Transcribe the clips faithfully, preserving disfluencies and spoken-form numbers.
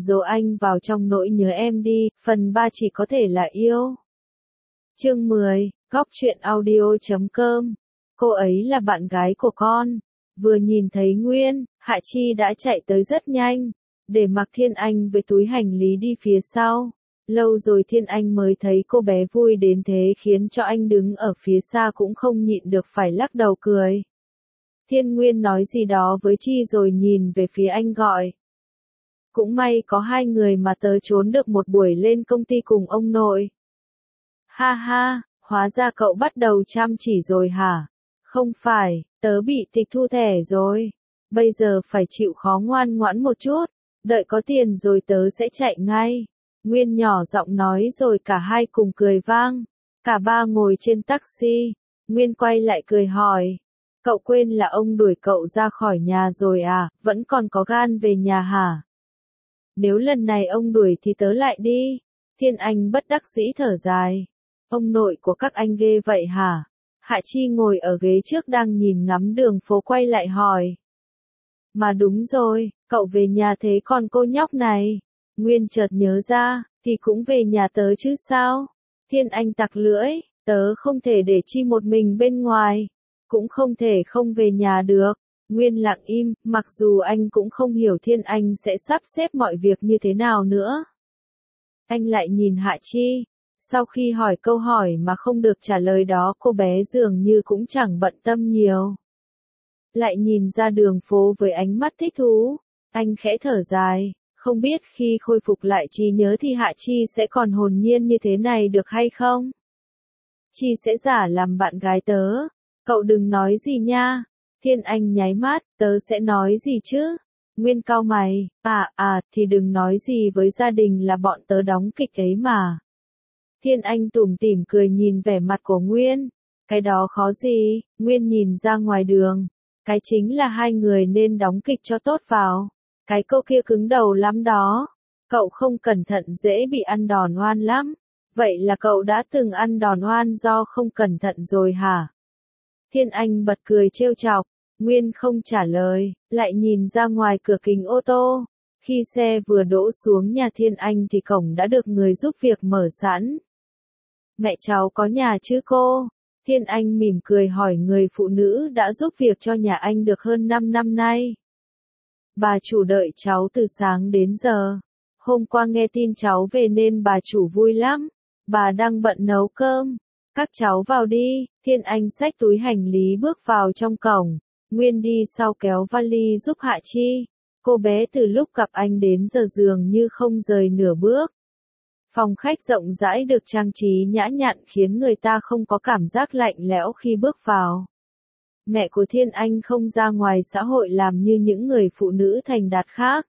dỗ anh vào trong nỗi nhớ em đi, phần ba chỉ có thể là yêu. Chương mười, góc truyện audio chấm com. Cô ấy là bạn gái của con. Vừa nhìn thấy Nguyên, Hạ Chi đã chạy tới rất nhanh, để mặc Thiên Anh với túi hành lý đi phía sau. Lâu rồi Thiên Anh mới thấy cô bé vui đến thế khiến cho anh đứng ở phía xa cũng không nhịn được phải lắc đầu cười. Thiên Nguyên nói gì đó với Chi rồi nhìn về phía anh gọi. Cũng may có hai người mà tớ trốn được một buổi lên công ty cùng ông nội. Ha ha, hóa ra cậu bắt đầu chăm chỉ rồi hả? Không phải, tớ bị tịch thu thẻ rồi. Bây giờ phải chịu khó ngoan ngoãn một chút, đợi có tiền rồi tớ sẽ chạy ngay. Nguyên nhỏ giọng nói rồi cả hai cùng cười vang. Cả ba ngồi trên taxi. Nguyên quay lại cười hỏi. Cậu quên là ông đuổi cậu ra khỏi nhà rồi à, vẫn còn có gan về nhà hả? Nếu lần này ông đuổi thì tớ lại đi. Thiên Anh bất đắc dĩ thở dài. Ông nội của các anh ghê vậy hả? Hạ Chi ngồi ở ghế trước đang nhìn ngắm đường phố quay lại hỏi. Mà đúng rồi, cậu về nhà thế còn cô nhóc này. Nguyên chợt nhớ ra, thì cũng về nhà tớ chứ sao? Thiên Anh tặc lưỡi, tớ không thể để Chi một mình bên ngoài. Cũng không thể không về nhà được. Nguyên lặng im, mặc dù anh cũng không hiểu Thiên Anh sẽ sắp xếp mọi việc như thế nào nữa. Anh lại nhìn Hạ Chi. Sau khi hỏi câu hỏi mà không được trả lời đó, cô bé dường như cũng chẳng bận tâm nhiều. Lại nhìn ra đường phố với ánh mắt thích thú. Anh khẽ thở dài, không biết khi khôi phục lại trí nhớ thì Hạ Chi sẽ còn hồn nhiên như thế này được hay không? Chi sẽ giả làm bạn gái tớ. Cậu đừng nói gì nha. Thiên Anh nháy mắt, tớ sẽ nói gì chứ? Nguyên cau mày, à à thì đừng nói gì với gia đình là bọn tớ đóng kịch ấy mà. Thiên Anh tủm tỉm cười nhìn vẻ mặt của Nguyên. Cái đó khó gì? Nguyên nhìn ra ngoài đường. Cái chính là hai người nên đóng kịch cho tốt vào. Cái cô kia cứng đầu lắm đó. Cậu không cẩn thận dễ bị ăn đòn oan lắm. Vậy là cậu đã từng ăn đòn oan do không cẩn thận rồi hả? Thiên Anh bật cười trêu chọc. Nguyên không trả lời, lại nhìn ra ngoài cửa kính ô tô. Khi xe vừa đỗ xuống nhà Thiên Anh thì cổng đã được người giúp việc mở sẵn. Mẹ cháu có nhà chứ cô? Thiên Anh mỉm cười hỏi người phụ nữ đã giúp việc cho nhà anh được hơn năm năm nay. Bà chủ đợi cháu từ sáng đến giờ. Hôm qua nghe tin cháu về nên bà chủ vui lắm. Bà đang bận nấu cơm. Các cháu vào đi. Thiên Anh xách túi hành lý bước vào trong cổng. Nguyên đi sau kéo vali giúp Hạ Chi. Cô bé từ lúc gặp anh đến giờ dường như không rời nửa bước. Phòng khách rộng rãi được trang trí nhã nhặn khiến người ta không có cảm giác lạnh lẽo khi bước vào. Mẹ của Thiên Anh không ra ngoài xã hội làm như những người phụ nữ thành đạt khác.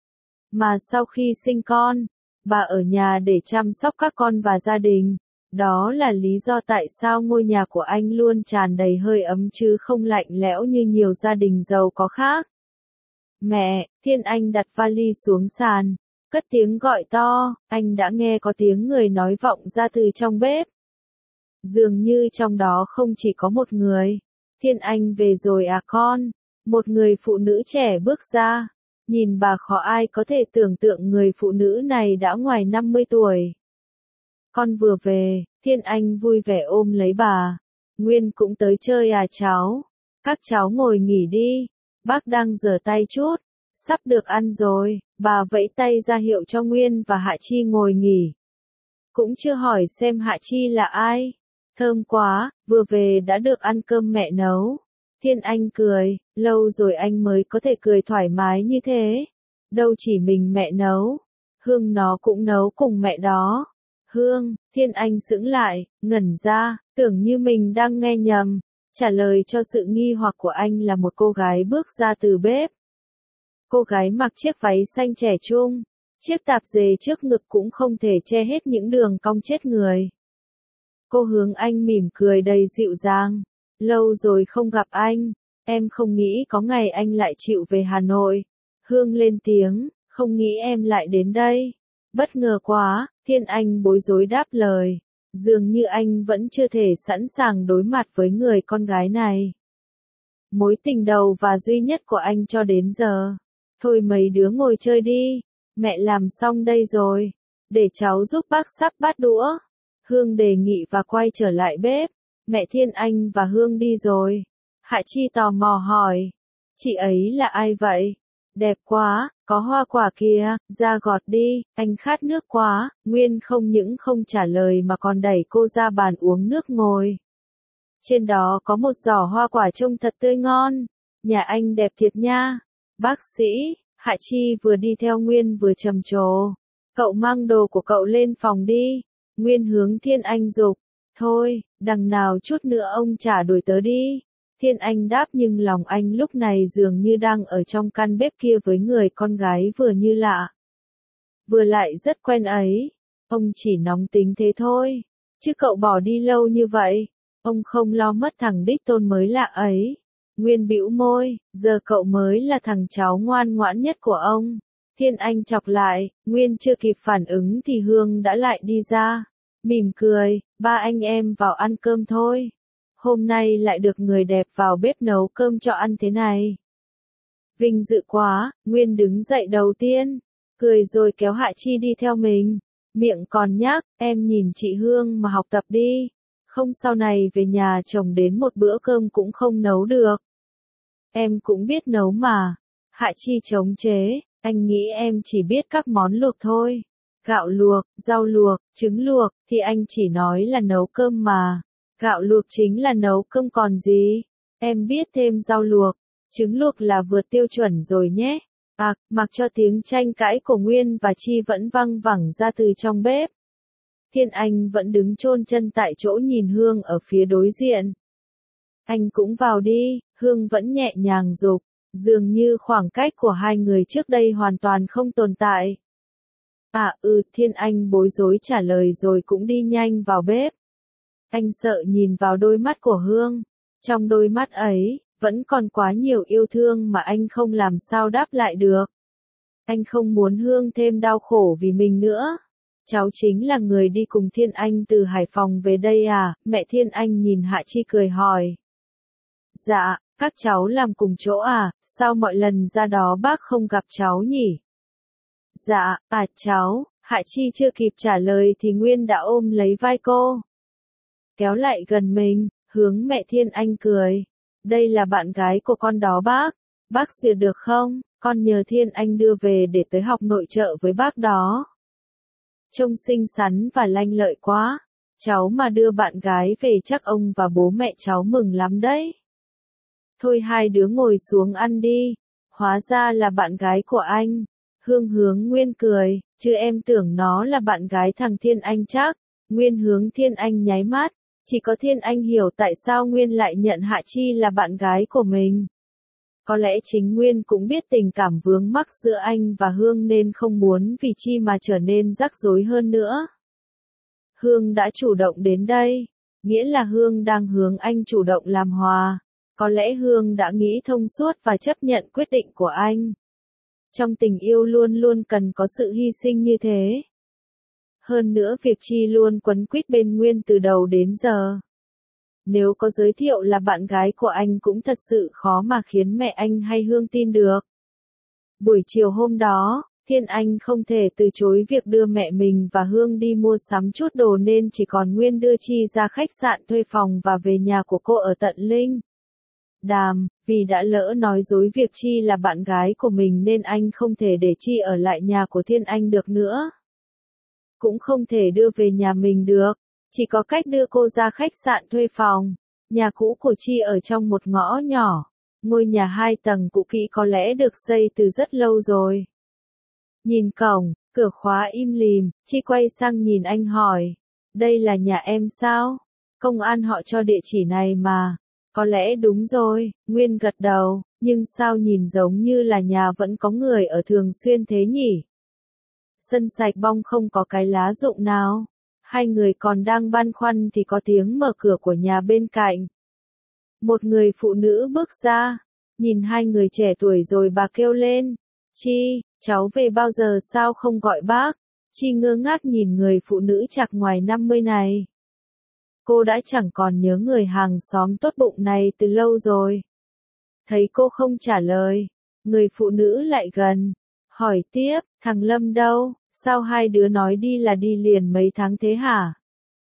Mà sau khi sinh con, bà ở nhà để chăm sóc các con và gia đình. Đó là lý do tại sao ngôi nhà của anh luôn tràn đầy hơi ấm chứ không lạnh lẽo như nhiều gia đình giàu có khác. Mẹ, Thiên Anh đặt vali xuống sàn, cất tiếng gọi to, anh đã nghe có tiếng người nói vọng ra từ trong bếp. Dường như trong đó không chỉ có một người. Thiên Anh về rồi à con? Một người phụ nữ trẻ bước ra. Nhìn bà khó ai có thể tưởng tượng người phụ nữ này đã ngoài năm mươi tuổi. Con vừa về, Thiên Anh vui vẻ ôm lấy bà. Nguyên cũng tới chơi à cháu? Các cháu ngồi nghỉ đi. Bác đang rửa tay chút. Sắp được ăn rồi. Bà vẫy tay ra hiệu cho Nguyên và Hạ Chi ngồi nghỉ. Cũng chưa hỏi xem Hạ Chi là ai. Thơm quá, vừa về đã được ăn cơm mẹ nấu. Thiên Anh cười, lâu rồi anh mới có thể cười thoải mái như thế. Đâu chỉ mình mẹ nấu. Hương nó cũng nấu cùng mẹ đó. Hương, Thiên Anh sững lại, ngẩn ra, tưởng như mình đang nghe nhầm. Trả lời cho sự nghi hoặc của anh là một cô gái bước ra từ bếp. Cô gái mặc chiếc váy xanh trẻ trung. Chiếc tạp dề trước ngực cũng không thể che hết những đường cong chết người. Cô hướng anh mỉm cười đầy dịu dàng. Lâu rồi không gặp anh. Em không nghĩ có ngày anh lại chịu về Hà Nội. Hương lên tiếng, không nghĩ em lại đến đây. Bất ngờ quá, Thiên Anh bối rối đáp lời. Dường như anh vẫn chưa thể sẵn sàng đối mặt với người con gái này. Mối tình đầu và duy nhất của anh cho đến giờ. Thôi mấy đứa ngồi chơi đi. Mẹ làm xong đây rồi. Để cháu giúp bác sắp bát đũa. Hương đề nghị và quay trở lại bếp. Mẹ Thiên Anh và Hương đi rồi. Hạ Chi tò mò hỏi. Chị ấy là ai vậy? Đẹp quá, có hoa quả kìa, ra gọt đi, anh khát nước quá. Nguyên không những không trả lời mà còn đẩy cô ra bàn uống nước ngồi. Trên đó có một giỏ hoa quả trông thật tươi ngon. Nhà anh đẹp thiệt nha. Bác sĩ, Hạ Chi vừa đi theo Nguyên vừa trầm trồ. Cậu mang đồ của cậu lên phòng đi. Nguyên hướng Thiên Anh giục. Thôi, đằng nào chút nữa ông trả đuổi tớ đi. Thiên Anh đáp nhưng lòng anh lúc này dường như đang ở trong căn bếp kia với người con gái vừa như lạ. Vừa lại rất quen ấy. Ông chỉ nóng tính thế thôi. Chứ cậu bỏ đi lâu như vậy. Ông không lo mất thằng đích tôn mới lạ ấy. Nguyên bĩu môi, giờ cậu mới là thằng cháu ngoan ngoãn nhất của ông. Thiên Anh chọc lại, Nguyên chưa kịp phản ứng thì Hương đã lại đi ra. Mỉm cười, ba anh em vào ăn cơm thôi. Hôm nay lại được người đẹp vào bếp nấu cơm cho ăn thế này. Vinh dự quá, Nguyên đứng dậy đầu tiên, cười rồi kéo Hạ Chi đi theo mình. Miệng còn nhắc, em nhìn chị Hương mà học tập đi. Không sau này về nhà chồng đến một bữa cơm cũng không nấu được. Em cũng biết nấu mà. Hạ Chi chống chế, anh nghĩ em chỉ biết các món luộc thôi. Gạo luộc, rau luộc, trứng luộc, thì anh chỉ nói là nấu cơm mà. Gạo luộc chính là nấu cơm còn gì. Em biết thêm rau luộc, trứng luộc là vượt tiêu chuẩn rồi nhé. À, mặc cho tiếng tranh cãi của Nguyên và Chi vẫn văng vẳng ra từ trong bếp. Thiên Anh vẫn đứng chôn chân tại chỗ nhìn Hương ở phía đối diện. Anh cũng vào đi, Hương vẫn nhẹ nhàng giục, dường như khoảng cách của hai người trước đây hoàn toàn không tồn tại. À ừ, Thiên Anh bối rối trả lời rồi cũng đi nhanh vào bếp. Anh sợ nhìn vào đôi mắt của Hương. Trong đôi mắt ấy, vẫn còn quá nhiều yêu thương mà anh không làm sao đáp lại được. Anh không muốn Hương thêm đau khổ vì mình nữa. Cháu chính là người đi cùng Thiên Anh từ Hải Phòng về đây à? Mẹ Thiên Anh nhìn Hạ Chi cười hỏi. Dạ, các cháu làm cùng chỗ à? Sao mọi lần ra đó bác không gặp cháu nhỉ? Dạ, à cháu. Hạ Chi chưa kịp trả lời thì Nguyên đã ôm lấy vai cô. Kéo lại gần mình, hướng mẹ Thiên Anh cười. Đây là bạn gái của con đó bác. Bác duyệt được không? Con nhờ Thiên Anh đưa về để tới học nội trợ với bác đó. Trông xinh xắn và lanh lợi quá. Cháu mà đưa bạn gái về chắc ông và bố mẹ cháu mừng lắm đấy. Thôi hai đứa ngồi xuống ăn đi. Hóa ra là bạn gái của anh. Hương hướng Nguyên cười, chứ em tưởng nó là bạn gái thằng Thiên Anh chắc. Nguyên hướng Thiên Anh nháy mắt. Chỉ có Thiên Anh hiểu tại sao Nguyên lại nhận Hạ Chi là bạn gái của mình. Có lẽ chính Nguyên cũng biết tình cảm vướng mắc giữa anh và Hương nên không muốn vì Chi mà trở nên rắc rối hơn nữa. Hương đã chủ động đến đây, nghĩa là Hương đang hướng anh chủ động làm hòa. Có lẽ Hương đã nghĩ thông suốt và chấp nhận quyết định của anh. Trong tình yêu luôn luôn cần có sự hy sinh như thế. Hơn nữa việc Chi luôn quấn quýt bên Nguyên từ đầu đến giờ. Nếu có giới thiệu là bạn gái của anh cũng thật sự khó mà khiến mẹ anh hay Hương tin được. Buổi chiều hôm đó, Thiên Anh không thể từ chối việc đưa mẹ mình và Hương đi mua sắm chút đồ nên chỉ còn Nguyên đưa Chi ra khách sạn thuê phòng và về nhà của cô ở Tận Linh. Đàm, vì đã lỡ nói dối việc Chi là bạn gái của mình nên anh không thể để Chi ở lại nhà của Thiên Anh được nữa. Cũng không thể đưa về nhà mình được, chỉ có cách đưa cô ra khách sạn thuê phòng. Nhà cũ của Chi ở trong một ngõ nhỏ, ngôi nhà hai tầng cũ kỹ có lẽ được xây từ rất lâu rồi. Nhìn cổng, cửa khóa im lìm, Chi quay sang nhìn anh hỏi, đây là nhà em sao? Công an họ cho địa chỉ này mà. Có lẽ đúng rồi, Nguyên gật đầu, nhưng sao nhìn giống như là nhà vẫn có người ở thường xuyên thế nhỉ? Sân sạch bong không có cái lá rụng nào. Hai người còn đang băn khoăn thì có tiếng mở cửa của nhà bên cạnh. Một người phụ nữ bước ra, nhìn hai người trẻ tuổi rồi bà kêu lên, Chi, cháu về bao giờ sao không gọi bác? Chi ngơ ngác nhìn người phụ nữ chạc ngoài năm mươi này. Cô đã chẳng còn nhớ người hàng xóm tốt bụng này từ lâu rồi. Thấy cô không trả lời, người phụ nữ lại gần, Hỏi tiếp, thằng Lâm đâu, sao hai đứa nói đi là đi liền mấy tháng thế hả?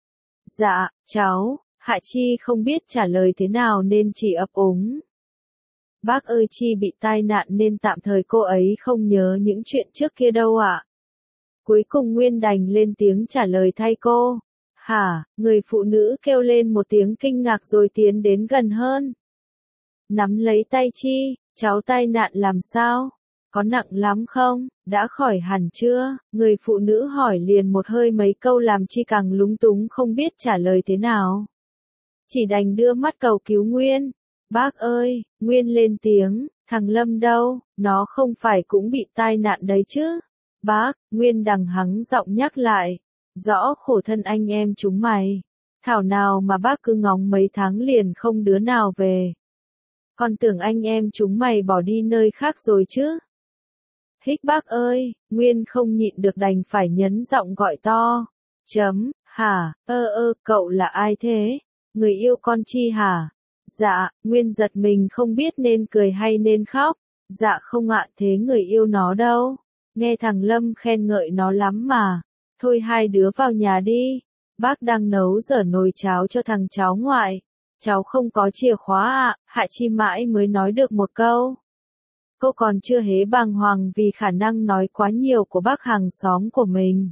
Dạ, cháu, Hạ Chi không biết trả lời thế nào nên chỉ ấp úng. Bác ơi, Chi bị tai nạn nên tạm thời cô ấy không nhớ những chuyện trước kia đâu ạ. Cuối cùng Nguyên đành lên tiếng trả lời thay cô. Hả, người phụ nữ kêu lên một tiếng kinh ngạc rồi tiến đến gần hơn. Nắm lấy tay Chi, cháu tai nạn làm sao? Có nặng lắm không? Đã khỏi hẳn chưa? Người phụ nữ hỏi liền một hơi mấy câu làm Chi càng lúng túng không biết trả lời thế nào. Chỉ đành đưa mắt cầu cứu Nguyên. Bác ơi, Nguyên lên tiếng, thằng Lâm đâu, nó không phải cũng bị tai nạn đấy chứ? Bác, Nguyên đằng hắng giọng nhắc lại. Rõ khổ thân anh em chúng mày. Thảo nào mà bác cứ ngóng mấy tháng liền không đứa nào về. Con tưởng anh em chúng mày bỏ đi nơi khác rồi chứ? Hích bác ơi, Nguyên không nhịn được đành phải nhấn giọng gọi to. Chấm, hả, ơ ơ, cậu là ai thế? Người yêu con Chi hả? Dạ, Nguyên giật mình không biết nên cười hay nên khóc. Dạ không ạ, thế người yêu nó đâu? Nghe thằng Lâm khen ngợi nó lắm mà. Thôi hai đứa vào nhà đi. Bác đang nấu dở nồi cháo cho thằng cháu ngoại. Cháu không có chìa khóa ạ, à. Hạ Chi mãi mới nói được một câu. Cô còn chưa hé bàng hoàng vì khả năng nói quá nhiều của bác hàng xóm của mình.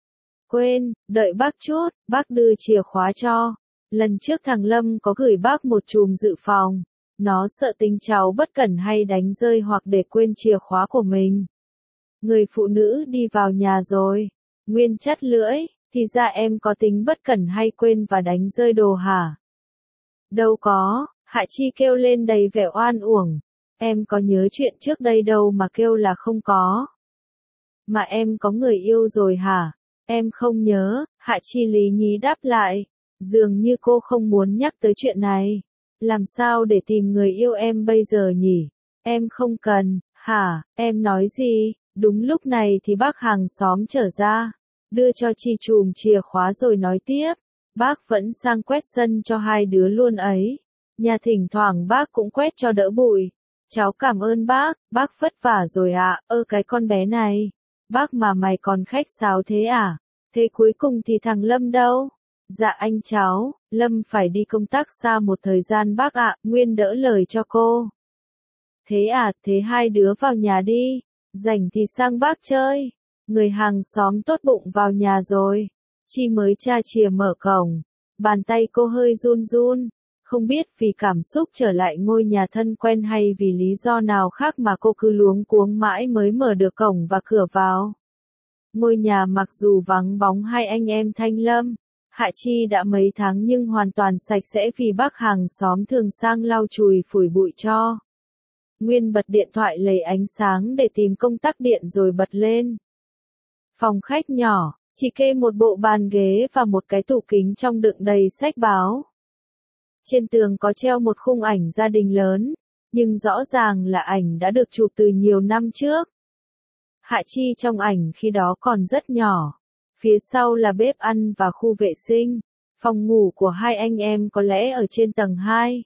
Quên, đợi bác chút, bác đưa chìa khóa cho. Lần trước thằng Lâm có gửi bác một chùm dự phòng. Nó sợ tính cháu bất cẩn hay đánh rơi hoặc để quên chìa khóa của mình. Người phụ nữ đi vào nhà rồi. Nguyên chắt lưỡi, thì ra em có tính bất cẩn hay quên và đánh rơi đồ hả? Đâu có, Hạ Chi kêu lên đầy vẻ oan uổng. Em có nhớ chuyện trước đây đâu mà kêu là không có. Mà em có người yêu rồi hả? Em không nhớ, Hạ Chi lý nhí đáp lại. Dường như cô không muốn nhắc tới chuyện này. Làm sao để tìm người yêu em bây giờ nhỉ? Em không cần, hả, em nói gì? Đúng lúc này thì bác hàng xóm trở ra. Đưa cho Chi chùm chìa khóa rồi nói tiếp. Bác vẫn sang quét sân cho hai đứa luôn ấy. Nhà thỉnh thoảng bác cũng quét cho đỡ bụi. Cháu cảm ơn bác, bác vất vả rồi ạ, à. Ơ cái con bé này. Bác mà mày còn khách sáo thế à? Thế cuối cùng thì thằng Lâm đâu? Dạ anh cháu, Lâm phải đi công tác xa một thời gian bác ạ, à. Nguyên đỡ lời cho cô. Thế à, thế hai đứa vào nhà đi. Rảnh thì sang bác chơi. Người hàng xóm tốt bụng vào nhà rồi. Chi mới tra chìa mở cổng. Bàn tay cô hơi run run. Không biết vì cảm xúc trở lại ngôi nhà thân quen hay vì lý do nào khác mà cô cứ luống cuống mãi mới mở được cổng và cửa vào. Ngôi nhà mặc dù vắng bóng hai anh em Thanh Lâm, Hạ Chi đã mấy tháng nhưng hoàn toàn sạch sẽ vì bác hàng xóm thường sang lau chùi phủi bụi cho. Nguyên bật điện thoại lấy ánh sáng để tìm công tắc điện rồi bật lên. Phòng khách nhỏ, chỉ kê một bộ bàn ghế và một cái tủ kính trong đựng đầy sách báo. Trên tường có treo một khung ảnh gia đình lớn, nhưng rõ ràng là ảnh đã được chụp từ nhiều năm trước. Hạ Chi trong ảnh khi đó còn rất nhỏ. Phía sau là bếp ăn và khu vệ sinh. Phòng ngủ của hai anh em có lẽ ở trên tầng hai.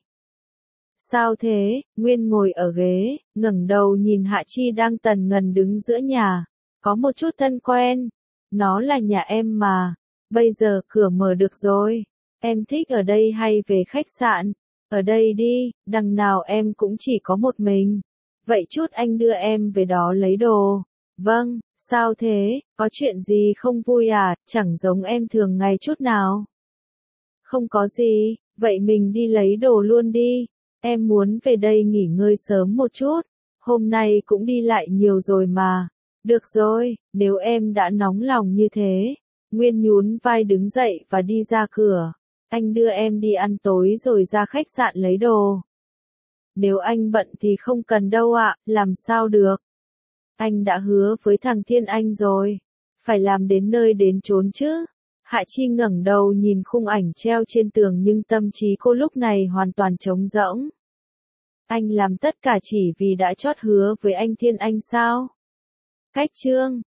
Sao thế? Nguyên ngồi ở ghế, ngẩng đầu nhìn Hạ Chi đang tần ngần đứng giữa nhà. Có một chút thân quen. Nó là nhà em mà. Bây giờ cửa mở được rồi. Em thích ở đây hay về khách sạn? Ở đây đi, đằng nào em cũng chỉ có một mình. Vậy chút anh đưa em về đó lấy đồ. Vâng, sao thế, có chuyện gì không vui à, chẳng giống em thường ngày chút nào. Không có gì, vậy mình đi lấy đồ luôn đi. Em muốn về đây nghỉ ngơi sớm một chút. Hôm nay cũng đi lại nhiều rồi mà. Được rồi, nếu em đã nóng lòng như thế. Nguyên nhún vai đứng dậy và đi ra cửa. Anh đưa em đi ăn tối rồi ra khách sạn lấy đồ. Nếu anh bận thì không cần đâu ạ, làm sao được. Anh đã hứa với thằng Thiên Anh rồi. Phải làm đến nơi đến chốn chứ. Hạ Chi ngẩng đầu nhìn khung ảnh treo trên tường nhưng tâm trí cô lúc này hoàn toàn trống rỗng. Anh làm tất cả chỉ vì đã chót hứa với anh Thiên Anh sao? Cách chương